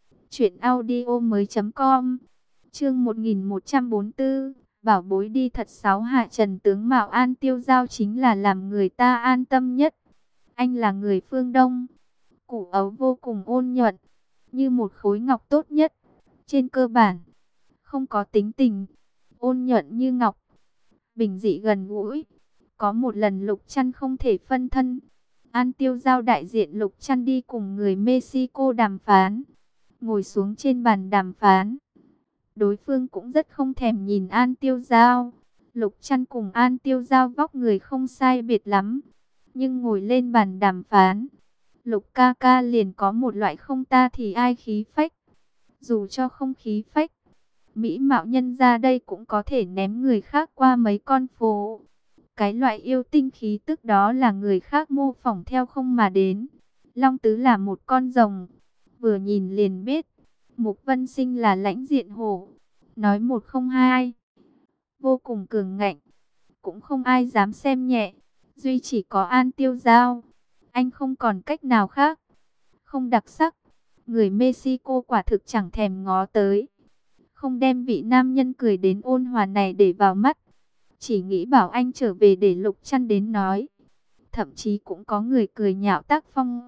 truyệnaudiomoi.com. Chương 1144, Bảo Bối đi thật sáu hạ trần. Tướng mạo An Tiêu Giao chính là làm người ta an tâm nhất. Anh là người phương Đông, củ ấu vô cùng ôn nhuận, như một khối ngọc tốt nhất. Trên cơ bản, không có tính tình, ôn nhuận như ngọc, bình dị gần gũi. Có một lần Lục Trăn không thể phân thân, An Tiêu Giao đại diện Lục Trăn đi cùng người Mexico đàm phán. Ngồi xuống trên bàn đàm phán, đối phương cũng rất không thèm nhìn An Tiêu Giao. Lục Trăn cùng An Tiêu Giao vóc người không sai biệt lắm, nhưng ngồi lên bàn đàm phán, Lục ca ca liền có một loại không ta thì ai khí phách. Dù cho không khí phách, mỹ mạo nhân ra đây cũng có thể ném người khác qua mấy con phố. Cái loại yêu tinh khí tức đó là người khác mô phỏng theo không mà đến. Long Tứ là một con rồng, vừa nhìn liền biết. Mục Vân Sinh là lãnh diện hổ, nói một không hai, vô cùng cường ngạnh, cũng không ai dám xem nhẹ. Duy chỉ có An Tiêu Giao, anh không còn cách nào khác. Không đặc sắc, người Mexico quả thực chẳng thèm ngó tới, không đem vị nam nhân cười đến ôn hòa này để vào mắt. Chỉ nghĩ bảo anh trở về để Lục Trăn đến nói. Thậm chí cũng có người cười nhạo tác phong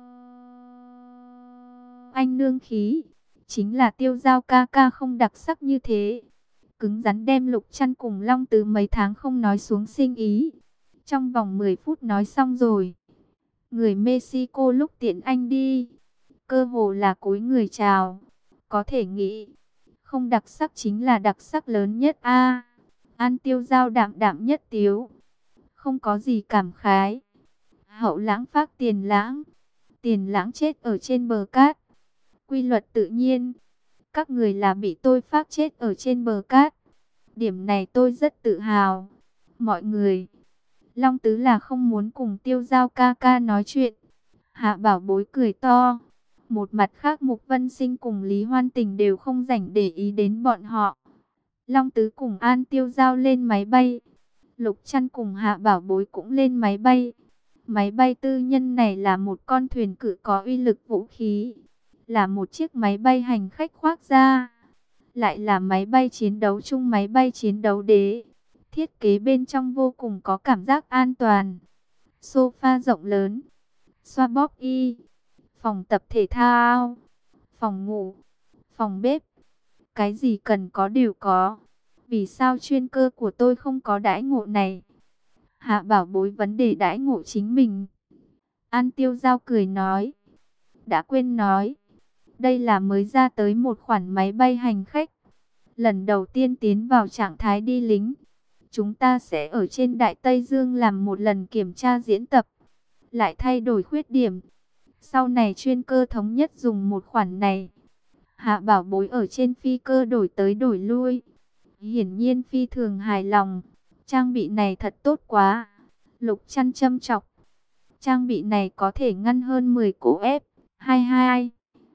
anh nương khí. Chính là Tiêu Giao ca ca không đặc sắc như thế. Cứng rắn đem Lục Trăn cùng Long Tứ mấy tháng không nói xuống sinh ý. Trong vòng 10 phút nói xong rồi. Người Mexico lúc tiễn anh đi, cơ hồ là cúi người chào. Có thể nghĩ, không đặc sắc chính là đặc sắc lớn nhất a. An Tiêu Giao đạm đạm nhất tiếu, không có gì cảm khái. Hậu lãng phác tiền lãng, tiền lãng chết ở trên bờ cát. Quy luật tự nhiên, các người là bị tôi phác chết ở trên bờ cát. Điểm này tôi rất tự hào. Mọi người, Long Tứ là không muốn cùng Tiêu Giao ca ca nói chuyện. Hạ Bảo Bối cười to. Một mặt khác Mục Vân Sinh cùng Lý Hoan Tình đều không rảnh để ý đến bọn họ. Long Tứ cùng An Tiêu Giao lên máy bay. Lục Trăn cùng Hạ Bảo Bối cũng lên máy bay. Máy bay tư nhân này là một con thuyền cự có uy lực vũ khí. Là một chiếc máy bay hành khách khoác da. Lại là máy bay chiến đấu chung, máy bay chiến đấu đế. Thiết kế bên trong vô cùng có cảm giác an toàn. Sofa rộng lớn, xoa bóp y, phòng tập thể thao, phòng ngủ, phòng bếp. Cái gì cần có đều có. Vì sao chuyên cơ của tôi không có đãi ngộ này? Hạ Bảo Bối vấn đề đãi ngộ chính mình. An Tiêu Giao cười nói, đã quên nói, đây là mới ra tới một khoản máy bay hành khách. Lần đầu tiên tiến vào trạng thái đi lính. Chúng ta sẽ ở trên Đại Tây Dương làm một lần kiểm tra diễn tập, lại thay đổi khuyết điểm. Sau này chuyên cơ thống nhất dùng một khoản này. Hạ Bảo Bối ở trên phi cơ đổi tới đổi lui, hiển nhiên phi thường hài lòng. Trang bị này thật tốt quá. Lục Trăn châm chọc. Trang bị này có thể ngăn hơn 10 cỗ F-22.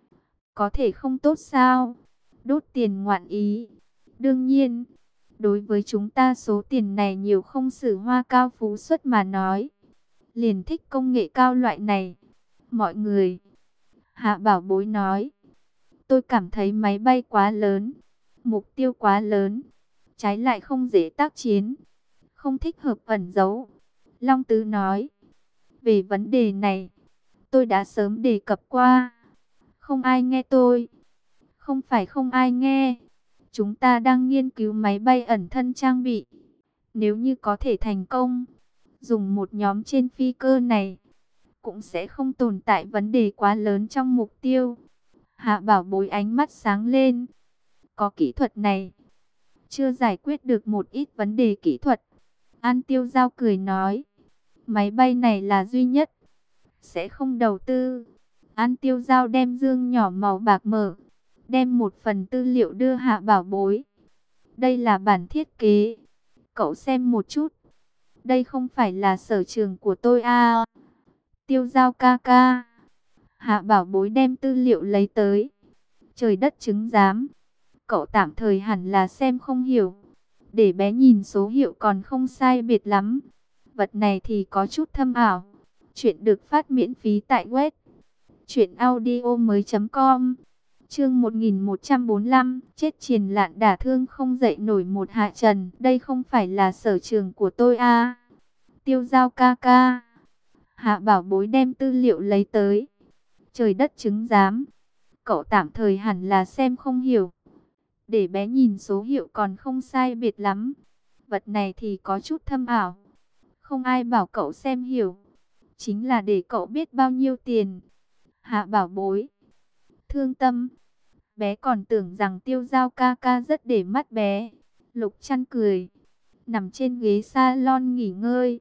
Có thể không tốt sao? Đốt tiền ngoạn ý. Đương nhiên, đối với chúng ta số tiền này nhiều không sử hoa cao phú xuất mà nói, liền thích công nghệ cao loại này. Mọi người, Hạ Bảo Bối nói, tôi cảm thấy máy bay quá lớn, mục tiêu quá lớn, trái lại không dễ tác chiến, không thích hợp ẩn giấu. Long Tứ nói, về vấn đề này, tôi đã sớm đề cập qua. Không ai nghe tôi. Không phải không ai nghe. Chúng ta đang nghiên cứu máy bay ẩn thân trang bị. Nếu như có thể thành công, dùng một nhóm trên phi cơ này, cũng sẽ không tồn tại vấn đề quá lớn trong mục tiêu. Hạ Bảo Bối ánh mắt sáng lên. Có kỹ thuật này, chưa giải quyết được một ít vấn đề kỹ thuật. An Tiêu Giao cười nói, Máy bay này là duy nhất, sẽ không đầu tư. An Tiêu Giao đem dương nhỏ màu bạc mở, đem một phần tư liệu đưa Hạ Bảo Bối. Đây là bản thiết kế, cậu xem một chút. Đây không phải là sở trường của tôi à. Tiêu Giao ca ca. Hạ Bảo Bối đem tư liệu lấy tới. Trời đất chứng giám, cậu tạm thời hẳn là xem không hiểu. Để bé nhìn số hiệu còn không sai biệt lắm. Vật này thì có chút thâm ảo. Chuyện được phát miễn phí tại web truyệnaudiomoi.com. Chương 1145, chết triền lạn đả thương không dậy nổi một hạ trần. Đây không phải là sở trường của tôi à. Tiêu Giao ca ca. Hạ Bảo Bối đem tư liệu lấy tới. Trời đất chứng giám, cậu tạm thời hẳn là xem không hiểu. Để bé nhìn số hiệu còn không sai biệt lắm. Vật này thì có chút thâm ảo. Không ai bảo cậu xem hiểu. Chính là để cậu biết bao nhiêu tiền. Hạ Bảo Bối thương tâm. Bé còn tưởng rằng Tiêu Giao ca ca rất để mắt bé. Lục Trăn cười, nằm trên ghế salon nghỉ ngơi.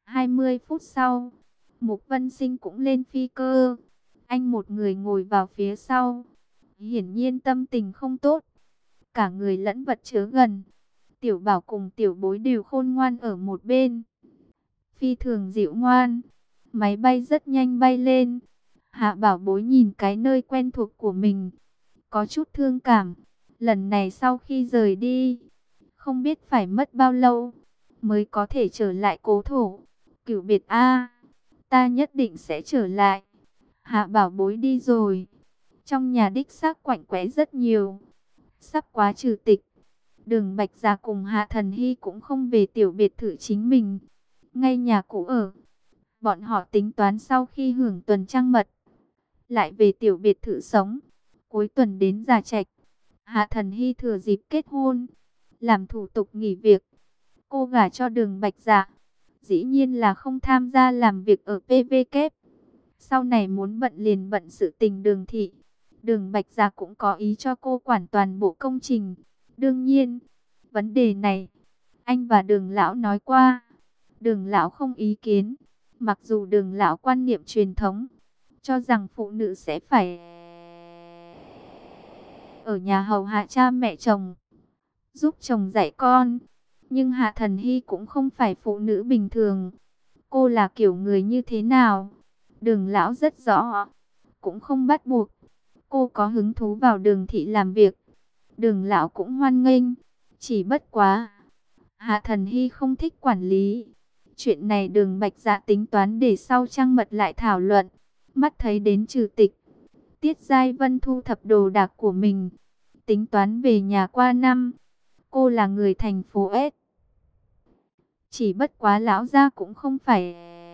20 phút sau, Mục Vân Sinh cũng lên phi cơ. Anh một người ngồi vào phía sau. Hiển nhiên tâm tình không tốt. Cả người lẫn vật chứa gần. Tiểu Bảo cùng Tiểu Bối đều khôn ngoan ở một bên. Phi thường dịu ngoan. Máy bay rất nhanh bay lên. Hạ Bảo Bối nhìn cái nơi quen thuộc của mình, có chút thương cảm. Lần này sau khi rời đi, không biết phải mất bao lâu mới có thể trở lại cố thổ. Cửu biệt a, ta nhất định sẽ trở lại. Hạ Bảo Bối đi rồi. Trong nhà đích xác quạnh quẽ rất nhiều. Sắp quá trừ tịch, Đường Bạch Gia cùng Hạ Thần Hy cũng không về tiểu biệt thự chính mình, ngay nhà cũ ở. Bọn họ tính toán sau khi hưởng tuần trăng mật, lại về tiểu biệt thự sống. Cuối tuần đến Già Trạch. Hạ Thần Hy thừa dịp kết hôn, làm thủ tục nghỉ việc. Cô gả cho Đường Bạch Dạ, dĩ nhiên là không tham gia làm việc ở PVK. Sau này muốn bận liền bận sự tình Đường thị. Đường Bạch Dạ cũng có ý cho cô quản toàn bộ công trình. Đương nhiên, vấn đề này anh và Đường lão nói qua. Đường lão không ý kiến. Mặc dù Đường lão quan niệm truyền thống, cho rằng phụ nữ sẽ phải ở nhà hầu hạ cha mẹ chồng, giúp chồng dạy con. Nhưng Hạ Thần Hy cũng không phải phụ nữ bình thường. Cô là kiểu người như thế nào, Đường lão rất rõ, cũng không bắt buộc. Cô có hứng thú vào Đường thị làm việc, Đường lão cũng hoan nghênh. Chỉ bất quá, Hạ Thần Hy không thích quản lý. Chuyện này Đường Bạch Dạ tính toán để sau trăng mật lại thảo luận. Mắt thấy đến trừ tịch, Tiết Giai Vân thu thập đồ đạc của mình, tính toán về nhà qua năm. Cô là người thành phố S. Chỉ bất quá lão gia cũng không phải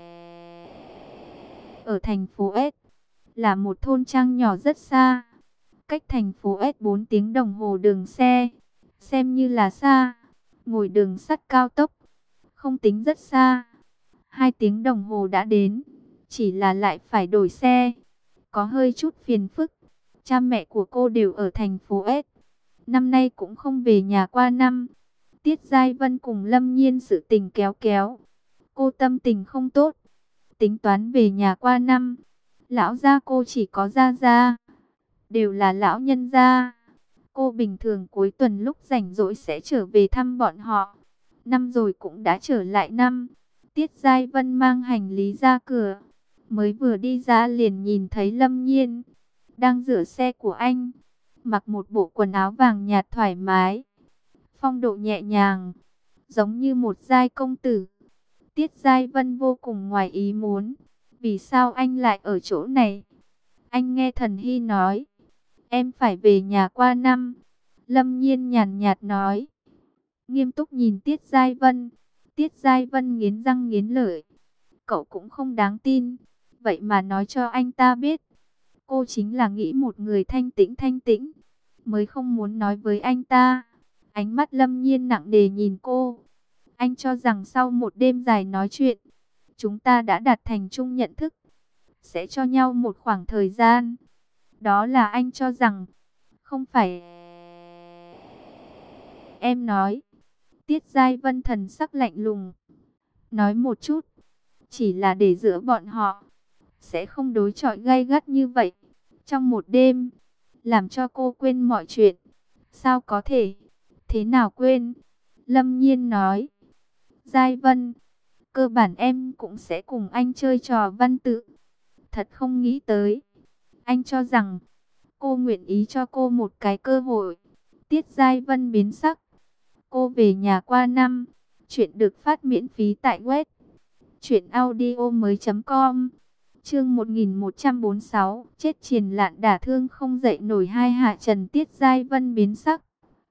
ở thành phố S, là một thôn trang nhỏ rất xa, cách thành phố S 4 tiếng đồng hồ đường xe, xem như là xa. Ngồi đường sắt cao tốc, không tính rất xa, 2 tiếng đồng hồ đã đến. Chỉ là lại phải đổi xe, có hơi chút phiền phức. Cha mẹ của cô đều ở thành phố S, năm nay cũng không về nhà qua năm. Tiết Giai Vân cùng Lâm Nhiên sự tình kéo kéo, cô tâm tình không tốt, tính toán về nhà qua năm. Lão gia cô chỉ có gia gia, đều là lão nhân gia. Cô bình thường cuối tuần lúc rảnh rỗi sẽ trở về thăm bọn họ. Năm rồi cũng đã trở lại năm. Tiết Giai Vân mang hành lý ra cửa, mới vừa đi ra liền nhìn thấy Lâm Nhiên đang rửa xe của anh, mặc một bộ quần áo vàng nhạt thoải mái, phong độ nhẹ nhàng, giống như một giai công tử. Tiết Giai Vân vô cùng ngoài ý muốn, vì sao anh lại ở chỗ này? Anh nghe Thần Hy nói, em phải về nhà qua năm. Lâm Nhiên nhàn nhạt nói, nghiêm túc nhìn Tiết Giai Vân. Tiết Giai Vân nghiến răng nghiến lợi, cậu cũng không đáng tin, vậy mà nói cho anh ta biết. Cô chính là nghĩ một người thanh tĩnh, mới không muốn nói với anh ta. Ánh mắt Lâm Nhiên nặng nề nhìn cô. Anh cho rằng sau một đêm dài nói chuyện, chúng ta đã đạt thành chung nhận thức, sẽ cho nhau một khoảng thời gian. Đó là anh cho rằng, không phải em nói. Tiết Giai Vân thần sắc lạnh lùng, nói một chút, chỉ là để giữa bọn họ sẽ không đối chọi gay gắt như vậy. Trong một đêm, làm cho cô quên mọi chuyện. Sao có thể? Thế nào quên? Lâm Nhiên nói. Giai Vân, cơ bản em cũng sẽ cùng anh chơi trò văn tự. Thật không nghĩ tới. Anh cho rằng cô nguyện ý cho cô một cái cơ hội. Tiết Giai Vân biến sắc. Cô về nhà qua năm. Chuyện được phát miễn phí tại web truyệnaudiomoi.com. Chương 1146, chết triền lạn đả thương không dậy nổi hai hạ trần. Tiết Giai Vân biến sắc.